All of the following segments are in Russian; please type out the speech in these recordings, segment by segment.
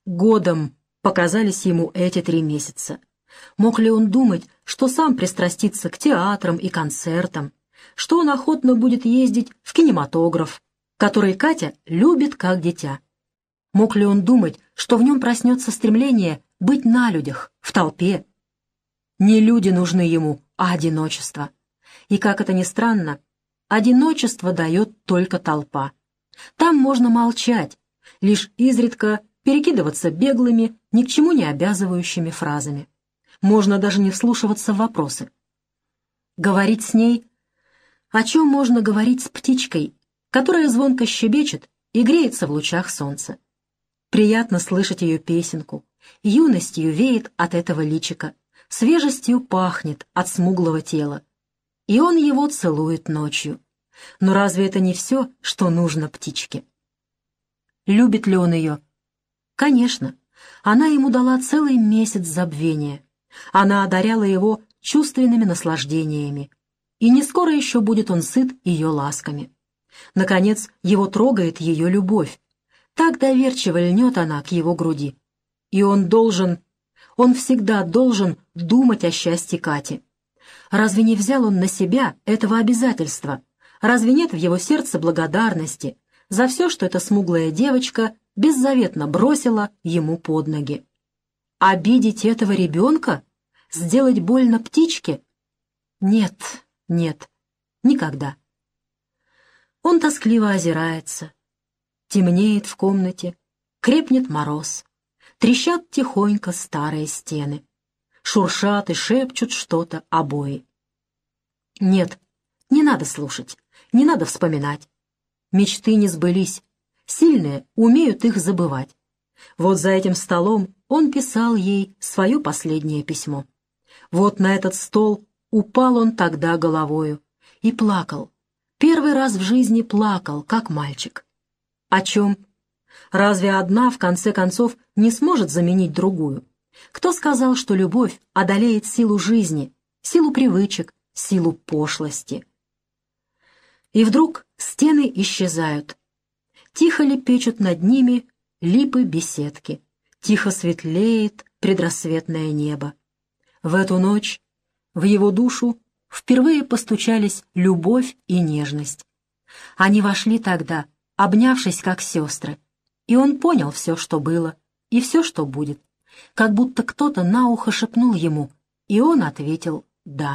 Годом показались ему эти 3 месяца. Мог ли он думать, что сам пристрастится к театрам и концертам, что он охотно будет ездить в кинематограф, который Катя любит как дитя? Мог ли он думать, что в нем проснется стремление быть на людях, в толпе? Не люди нужны ему, а одиночество. И, как это ни странно, одиночество дает только толпа. Там можно молчать, лишь изредка перекидываться беглыми, ни к чему не обязывающими фразами. Можно даже не вслушиваться в вопросы. Говорить с ней? О чем можно говорить с птичкой, которая звонко щебечет и греется в лучах солнца? Приятно слышать ее песенку, юностью веет от этого личика, свежестью пахнет от смуглого тела. И он его целует ночью. Но разве это не все, что нужно птичке? Любит ли он ее? Конечно, она ему дала целый месяц забвения. Она одаряла его чувственными наслаждениями. И не скоро еще будет он сыт ее ласками. Наконец, его трогает ее любовь. Так доверчиво льнет она к его груди. И он всегда должен думать о счастье Кати. Разве не взял он на себя этого обязательства? Разве нет в его сердце благодарности за все, что эта смуглая девочка беззаветно бросила ему под ноги? Обидеть этого ребенка? Сделать больно птичке? Нет, нет, никогда. Он тоскливо озирается. Темнеет в комнате, крепнет мороз, трещат тихонько старые стены, шуршат и шепчут что-то обои. Нет, не надо слушать, не надо вспоминать. Мечты не сбылись, сильные умеют их забывать. Вот за этим столом он писал ей свое последнее письмо. Вот на этот стол упал он тогда головою и плакал. Первый раз в жизни плакал, как мальчик. О чем? Разве одна, в конце концов, не сможет заменить другую? Кто сказал, что любовь одолеет силу жизни, силу привычек, силу пошлости? И вдруг стены исчезают. Тихо лепечут над ними липы-беседки. Тихо светлеет предрассветное небо. В эту ночь в его душу впервые постучались любовь и нежность. Они вошли тогда, обнявшись как сестры, и он понял все, что было, и все, что будет, как будто кто-то на ухо шепнул ему, и он ответил «да».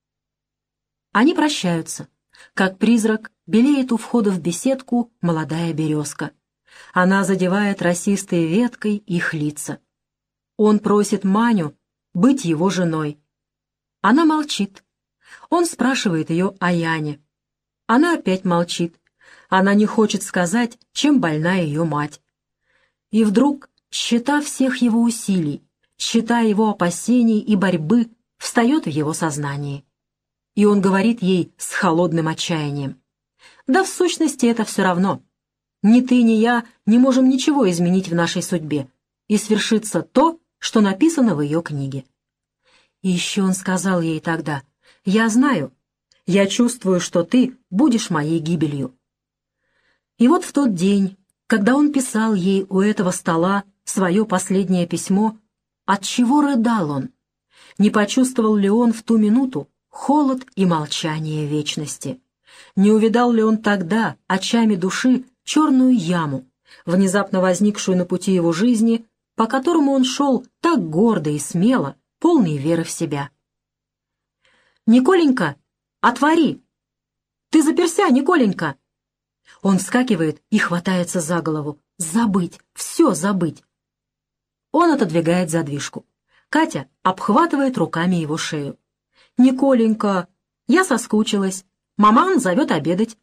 Они прощаются. Как призрак белеет у входа в беседку молодая березка. Она задевает росистой веткой их лица. Он просит Маню быть его женой. Она молчит. Он спрашивает ее о Яне. Она опять молчит. Она не хочет сказать, чем больна ее мать. И вдруг счета всех его усилий, счета его опасений и борьбы встает в его сознании. И он говорит ей с холодным отчаянием: «Да в сущности это все равно. Ни ты, ни я не можем ничего изменить в нашей судьбе, и свершится то, что написано в ее книге». И еще он сказал ей тогда: «Я знаю, я чувствую, что ты будешь моей гибелью». И вот в тот день, когда он писал ей у этого стола свое последнее письмо, отчего рыдал он? Не почувствовал ли он в ту минуту холод и молчание вечности? Не увидал ли он тогда очами души черную яму, внезапно возникшую на пути его жизни, по которому он шел так гордо и смело, полный веры в себя? «Николенька, отвори! Ты заперся, Николенька!» Он вскакивает и хватается за голову. Забыть, все забыть. Он отодвигает задвижку. Катя обхватывает руками его шею. «Николенька, я соскучилась. Маман зовет обедать».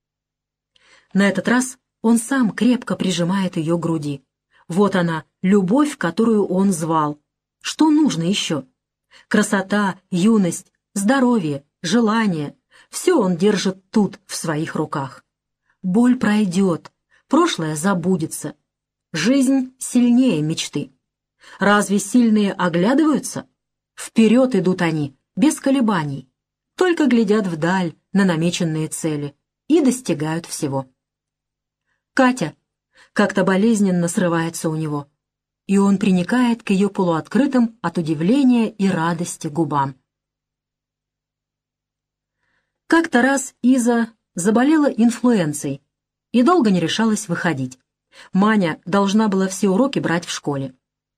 На этот раз он сам крепко прижимает ее к груди. Вот она, любовь, которую он звал. Что нужно еще? Красота, юность, здоровье, желание — все он держит тут, в своих руках. Боль пройдет, прошлое забудется. Жизнь сильнее мечты. Разве сильные оглядываются? Вперед идут они, без колебаний, только глядят вдаль на намеченные цели и достигают всего. Катя как-то болезненно срывается у него. и он приникает к ее полуоткрытым от удивления и радости губам. Как-то раз Иза заболела инфлуенцией и долго не решалась выходить. Маня должна была все уроки брать в школе.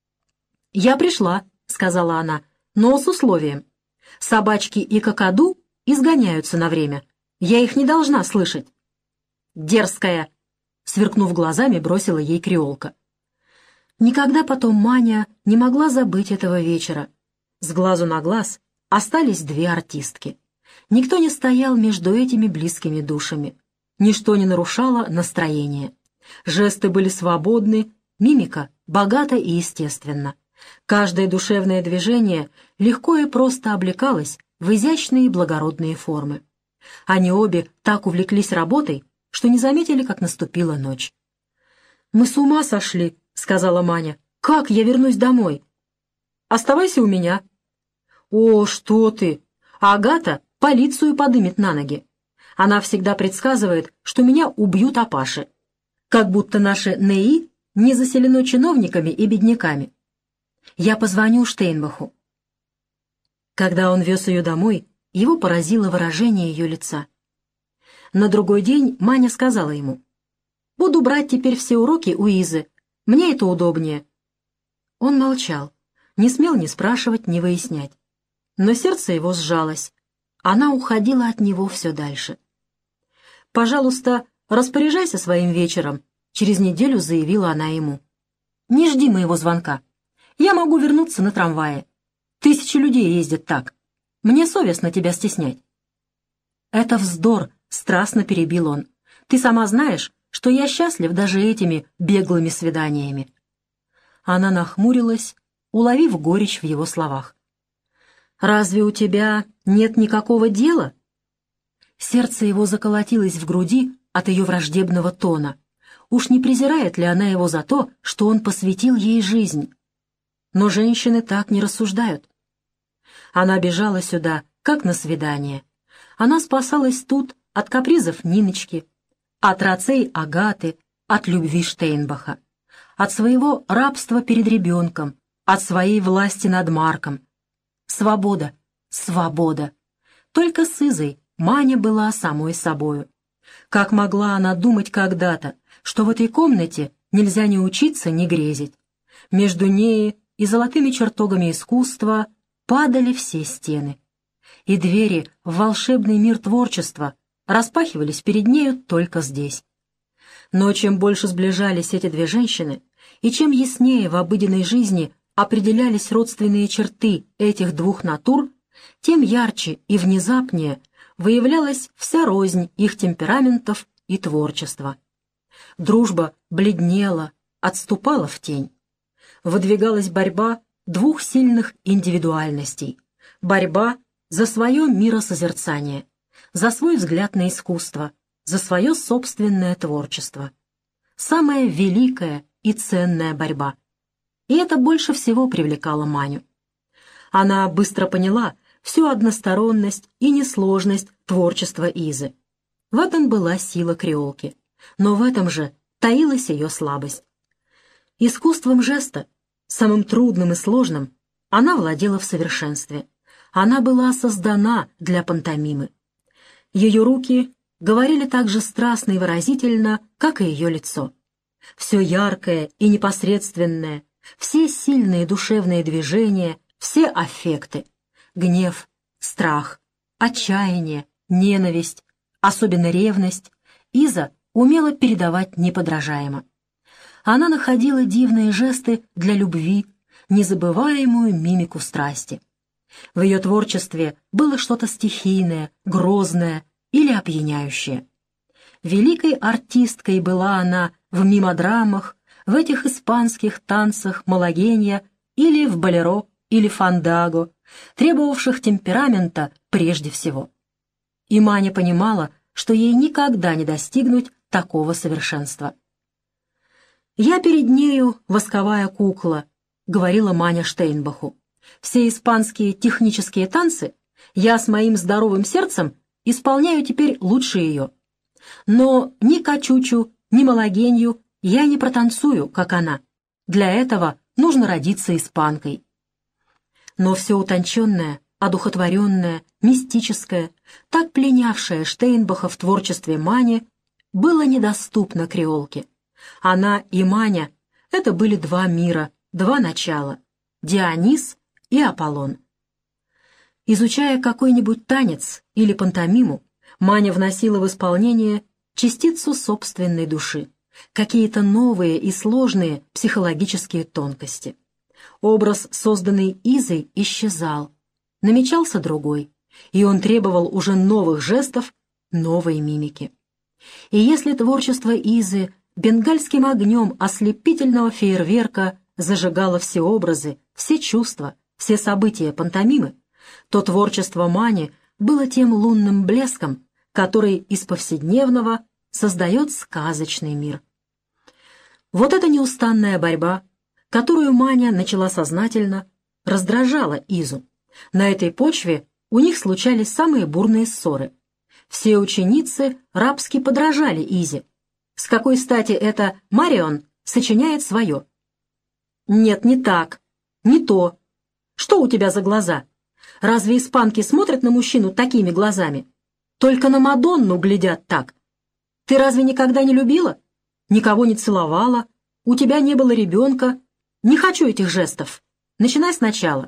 «Я пришла», — сказала она, — «но с условием. Собачки и какаду изгоняются на время. Я их не должна слышать». «Дерзкая!» — сверкнув глазами, бросила ей креолка. Никогда потом Маня не могла забыть этого вечера. С глазу на глаз остались две артистки. Никто не стоял между этими близкими душами. Ничто не нарушало настроение. Жесты были свободны, мимика богата и естественна. Каждое душевное движение легко и просто облекалось в изящные и благородные формы. Они обе так увлеклись работой, что не заметили, как наступила ночь. «Мы с ума сошли», — сказала Маня. «Как я вернусь домой?» «Оставайся у меня». «О, что ты! Агата полицию подымет на ноги. Она всегда предсказывает, что меня убьют апаши. Как будто наше НЭИ не заселено чиновниками и бедняками. Я позвоню Штейнбаху». Когда он вез ее домой, его поразило выражение ее лица. На другой день Маня сказала ему: «Буду брать теперь все уроки у Изы. Мне это удобнее». Он молчал, не смел ни спрашивать, ни выяснять. Но сердце его сжалось. Она уходила от него все дальше. «Пожалуйста, распоряжайся своим вечером», — через неделю заявила она ему. «Не жди моего звонка. Я могу вернуться на трамвае. 1000 людей ездят так. Мне совестно тебя стеснять». «Это вздор», — страстно перебил он. «Ты сама знаешь, что я счастлив даже этими беглыми свиданиями». Она нахмурилась, уловив горечь в его словах. «Разве у тебя нет никакого дела?» Сердце его заколотилось в груди от ее враждебного тона. Уж не презирает ли она его за то, что он посвятил ей жизнь? Но женщины так не рассуждают. Она бежала сюда, как на свидание. Она спасалась тут от капризов Ниночки, от рацей Агаты, от любви Штейнбаха, от своего рабства перед ребенком, от своей власти над Марком. Свобода, свобода. Только с Изой Маня была самой собою. Как могла она думать когда-то, что в этой комнате нельзя ни учиться, ни грезить? Между ней и золотыми чертогами искусства падали все стены. И двери в волшебный мир творчества распахивались перед нею только здесь. Но чем больше сближались эти две женщины, и чем яснее в обыденной жизни определялись родственные черты этих двух натур, тем ярче и внезапнее выявлялась вся рознь их темпераментов и творчества. Дружба бледнела, отступала в тень. Выдвигалась борьба двух сильных индивидуальностей. Борьба за свое миросозерцание, за свой взгляд на искусство, за свое собственное творчество. Самая великая и ценная борьба. И это больше всего привлекало Маню. Она быстро поняла всю односторонность и несложность творчества Изы. В этом была сила креолки, но в этом же таилась ее слабость. Искусством жеста, самым трудным и сложным, она владела в совершенстве. Она была создана для пантомимы. Ее руки говорили так же страстно и выразительно, как и ее лицо. Все яркое и непосредственное, все сильные душевные движения, все аффекты — гнев, страх, отчаяние, ненависть, особенно ревность — Иза умела передавать неподражаемо. Она находила дивные жесты для любви, незабываемую мимику страсти. В ее творчестве было что-то стихийное, грозное или опьяняющее. Великой артисткой была она в мимодрамах, в этих испанских танцах малагенья или в болеро или фандаго, требовавших темперамента прежде всего. И Маня понимала, что ей никогда не достигнуть такого совершенства. «Я перед нею восковая кукла», — говорила Маня Штейнбаху. «Все испанские технические танцы я с моим здоровым сердцем исполняю теперь лучше ее. Но ни качучу, ни малагенью я не протанцую, как она. Для этого нужно родиться испанкой. Но все утонченное, одухотворенное, мистическое, так пленявшее Штейнбаха в творчестве Мани, было недоступно креолке. Она и Маня — это были два мира, два начала — Дионис и Аполлон. Изучая какой-нибудь танец или пантомиму, Маня вносила в исполнение частицу собственной души, какие-то новые и сложные психологические тонкости. Образ, созданный Изой, исчезал, намечался другой, и он требовал уже новых жестов, новой мимики. И если творчество Изы бенгальским огнем ослепительного фейерверка зажигало все образы, все чувства, все события пантомимы, то творчество Мани было тем лунным блеском, который из повседневного создает сказочный мир. Вот эта неустанная борьба, которую Маня начала сознательно, раздражала Изу. На этой почве у них случались самые бурные ссоры. Все ученицы рабски подражали Изе. С какой стати это Марион сочиняет свое? Нет, не так, не то. Что у тебя за глаза? Разве испанки смотрят на мужчину такими глазами? Только на Мадонну глядят так. Ты разве никогда не любила? Никого не целовала? У тебя не было ребенка? Не хочу этих жестов. Начинай сначала.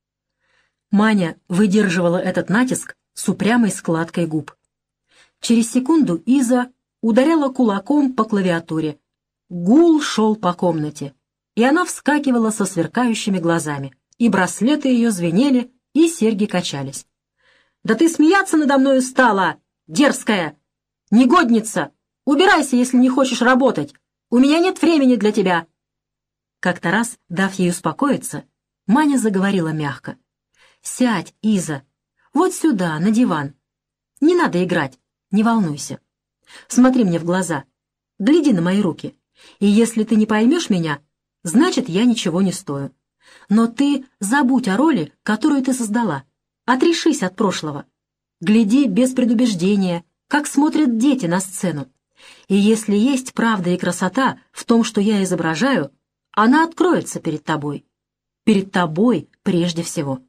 Маня выдерживала этот натиск с упрямой складкой губ. Через секунду Иза ударяла кулаком по клавиатуре. Гул шел по комнате, и она вскакивала со сверкающими глазами, и браслеты ее звенели, и серьги качались. «Да ты смеяться надо мною стала, дерзкая! Негодница! Убирайся, если не хочешь работать! У меня нет времени для тебя!» Как-то раз, дав ей успокоиться, Маня заговорила мягко. «Сядь, Иза, вот сюда, на диван. Не надо играть, не волнуйся. Смотри мне в глаза, гляди на мои руки, и если ты не поймешь меня, значит, я ничего не стою. Но ты забудь о роли, которую ты создала. Отрешись от прошлого. Гляди без предубеждения, как смотрят дети на сцену. И если есть правда и красота в том, что я изображаю, она откроется перед тобой. Перед тобой прежде всего».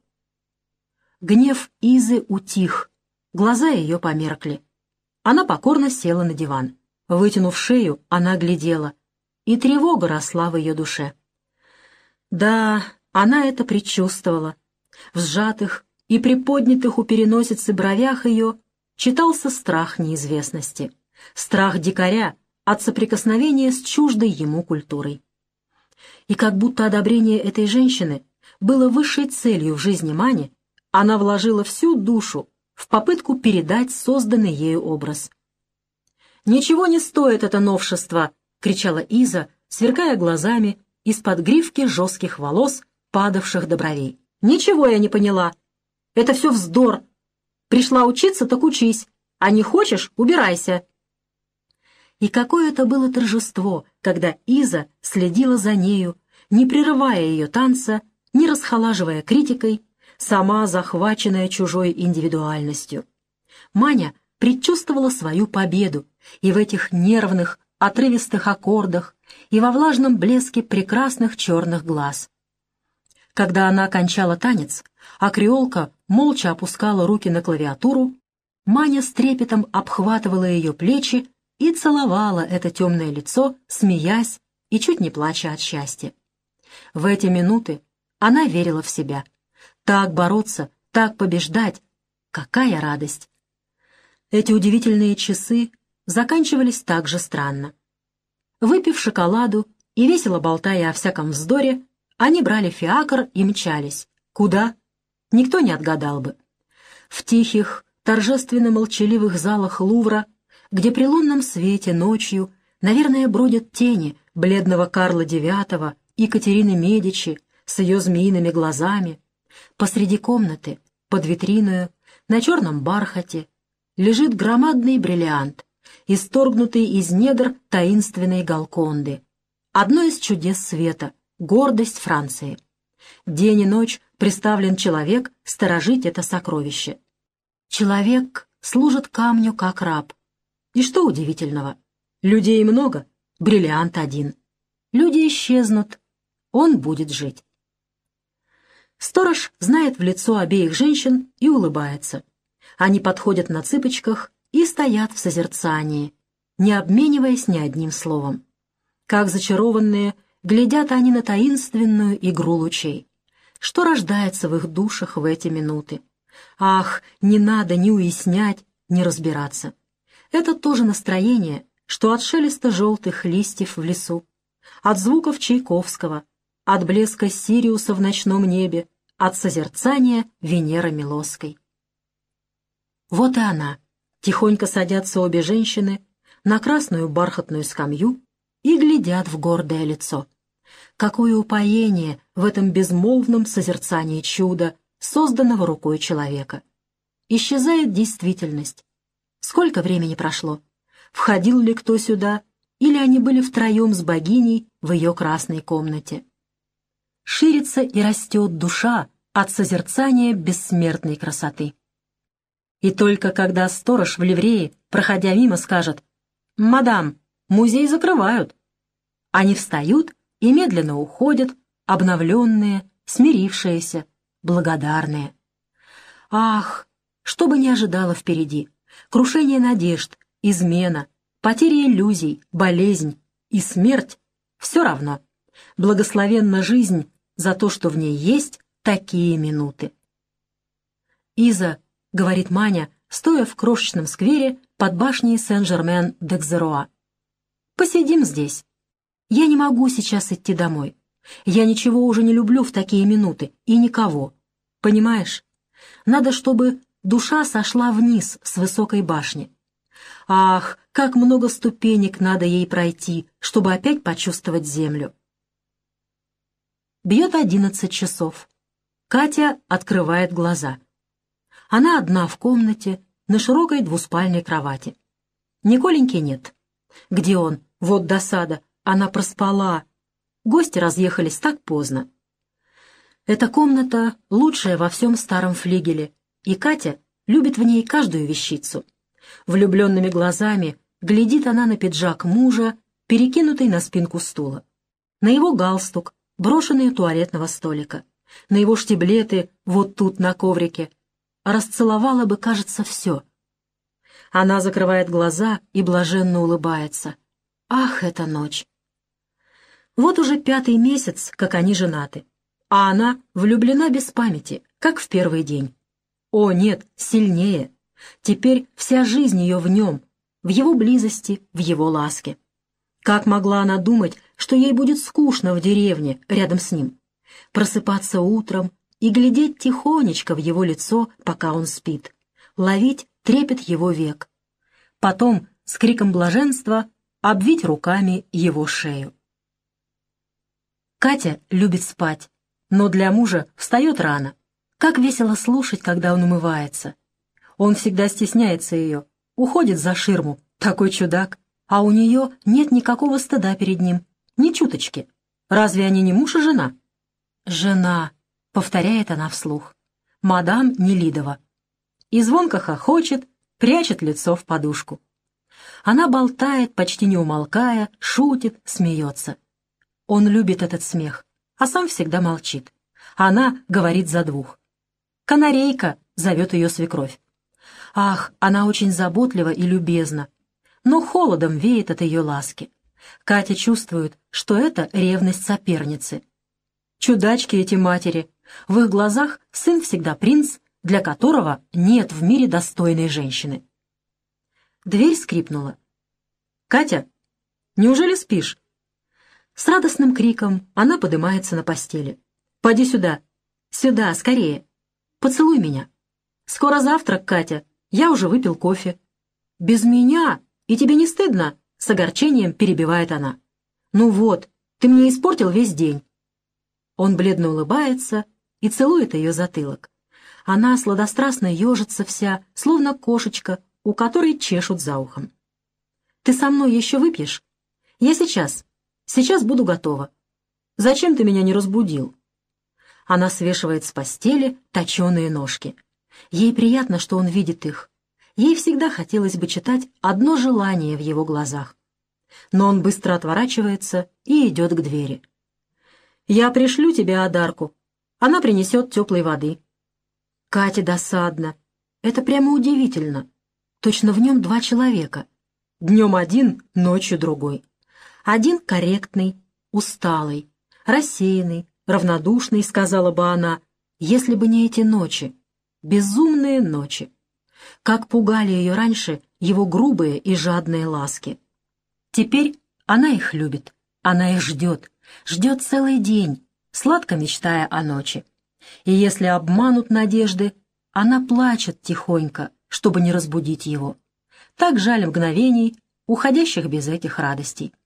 Гнев Изы утих, глаза ее померкли. Она покорно села на диван. Вытянув шею, она глядела, и тревога росла в ее душе. Да, она это предчувствовала. В сжатых и приподнятых у переносицы бровях ее читался страх неизвестности, страх дикаря от соприкосновения с чуждой ему культурой. И как будто одобрение этой женщины было высшей целью в жизни Мани, она вложила всю душу в попытку передать созданный ею образ. «Ничего не стоит это новшество!» — кричала Иза, сверкая глазами из-под гривки жестких волос, падавших до бровей. «Ничего я не поняла. Это все вздор. Пришла учиться, так учись, а не хочешь — убирайся». И какое это было торжество, когда Иза следила за нею, не прерывая ее танца, не расхолаживая критикой, сама захваченная чужой индивидуальностью. Маня предчувствовала свою победу и в этих нервных, отрывистых аккордах, и во влажном блеске прекрасных черных глаз. Когда она окончала танец, а креолка молча опускала руки на клавиатуру, Маня с трепетом обхватывала ее плечи и целовала это темное лицо, смеясь и чуть не плача от счастья. В эти минуты она верила в себя. Так бороться, так побеждать — какая радость! Эти удивительные часы заканчивались так же странно. Выпив шоколаду и весело болтая о всяком вздоре, они брали фиакр и мчались. Куда? Никто не отгадал бы. В тихих, торжественно-молчаливых залах Лувра, где при лунном свете ночью, наверное, бродят тени бледного Карла IX и Катерины Медичи с ее змеиными глазами, посреди комнаты, под витриною, на черном бархате, лежит громадный бриллиант, исторгнутый из недр таинственной Галконды. Одно из чудес света, гордость Франции. День и ночь приставлен человек сторожить это сокровище. Человек служит камню как раб. И что удивительного? Людей много, бриллиант один. Люди исчезнут, Он будет жить. Сторож знает в лицо обеих женщин и улыбается. Они подходят на цыпочках и стоят в созерцании, не обмениваясь ни одним словом. Как зачарованные, глядят они на таинственную игру лучей. Что рождается в их душах в эти минуты? Ах, не надо ни уяснять, ни разбираться. Это тоже настроение, что от шелеста желтых листьев в лесу, от звуков Чайковского, от блеска Сириуса в ночном небе, от созерцания Венеры Милосской. Вот и она. Тихонько садятся обе женщины на красную бархатную скамью и глядят в гордое лицо. Какое упоение в этом безмолвном созерцании чуда, созданного рукой человека. Исчезает действительность. Сколько времени прошло? Входил ли кто сюда, или они были втроем с богиней в ее красной комнате? Ширится и растет душа от созерцания бессмертной красоты. И только когда сторож в ливрее, проходя мимо, скажет: «Мадам, музей закрывают», они встают и медленно уходят, обновленные, смирившиеся, благодарные. Ах, что бы ни ожидало впереди! Крушение надежд, измена, потеря иллюзий, болезнь и смерть — все равно. Благословенна жизнь за то, что в ней есть такие минуты. «Иза», — говорит Маня, стоя в крошечном сквере под башней Сен-Жермен-д'Экзеруа, — «посидим здесь. Я не могу сейчас идти домой. Я ничего уже не люблю в такие минуты и никого. Понимаешь? Надо, чтобы душа сошла вниз с высокой башни. Ах, как много ступенек надо ей пройти, чтобы опять почувствовать землю». Бьет 11 часов. Катя открывает глаза. Она одна в комнате, на широкой двуспальной кровати. Николеньки нет. Где он? Вот досада. Она проспала. Гости разъехались так поздно. Эта комната лучшая во всем старом флигеле, и Катя любит в ней каждую вещицу. Влюбленными глазами глядит она на пиджак мужа, перекинутый на спинку стула, на его галстук, брошенный у туалетного столика, на его штиблеты вот тут на коврике. Расцеловала бы, кажется, все. Она закрывает глаза и блаженно улыбается. Ах, эта ночь! Вот уже 5-й месяц, как они женаты, а она влюблена без памяти, как в первый день. О, нет, сильнее. Теперь вся жизнь ее в нем, в его близости, в его ласке. Как могла она думать, что ей будет скучно в деревне рядом с ним? Просыпаться утром и глядеть тихонечко в его лицо, пока он спит, ловить трепет его век. Потом с криком блаженства обвить руками его шею. Катя любит спать, но для мужа встает рано. Как весело слушать, когда он умывается. Он всегда стесняется ее, уходит за ширму, такой чудак, а у нее нет никакого стыда перед ним, ни чуточки. Разве они не муж и жена? «Жена», — повторяет она вслух, — «мадам Нелидова». И звонко хохочет, прячет лицо в подушку. Она болтает, почти не умолкая, шутит, смеется. Он любит этот смех, а сам всегда молчит. Она говорит за двух. «Канарейка», — зовет ее свекровь. Ах, она очень заботлива и любезна, но холодом веет от ее ласки. Катя чувствует, что это ревность соперницы. Чудачки эти матери. В их глазах сын всегда принц, для которого нет в мире достойной женщины. Дверь скрипнула. «Катя, неужели спишь?» С радостным криком она поднимается на постели. «Поди сюда! Сюда, скорее! Поцелуй меня! Скоро завтрак, Катя! Я уже выпил кофе!» «Без меня? И тебе не стыдно?» — с огорчением перебивает она. «Ну вот, ты мне испортил весь день!» Он бледно улыбается и целует ее затылок. Она сладострастно ежится вся, словно кошечка, у которой чешут за ухом. «Ты со мной еще выпьешь? Я сейчас буду готова. Зачем ты меня не разбудил?» Она свешивает с постели точеные ножки. Ей приятно, что он видит их. Ей всегда хотелось бы читать одно желание в его глазах. Но он быстро отворачивается и идет к двери. Я пришлю тебе одарку. Она принесет теплой воды. Кате досадно. Это прямо удивительно. Точно в нем два человека. Днем один, ночью другой. Один корректный, усталый, рассеянный, равнодушный, сказала бы она, если бы не эти ночи, безумные ночи. Как пугали ее раньше его грубые и жадные ласки. Теперь она их любит, она их ждет целый день, сладко мечтая о ночи. И если обманут надежды, она плачет тихонько, чтобы не разбудить его. Так жаль мгновений, уходящих без этих радостей.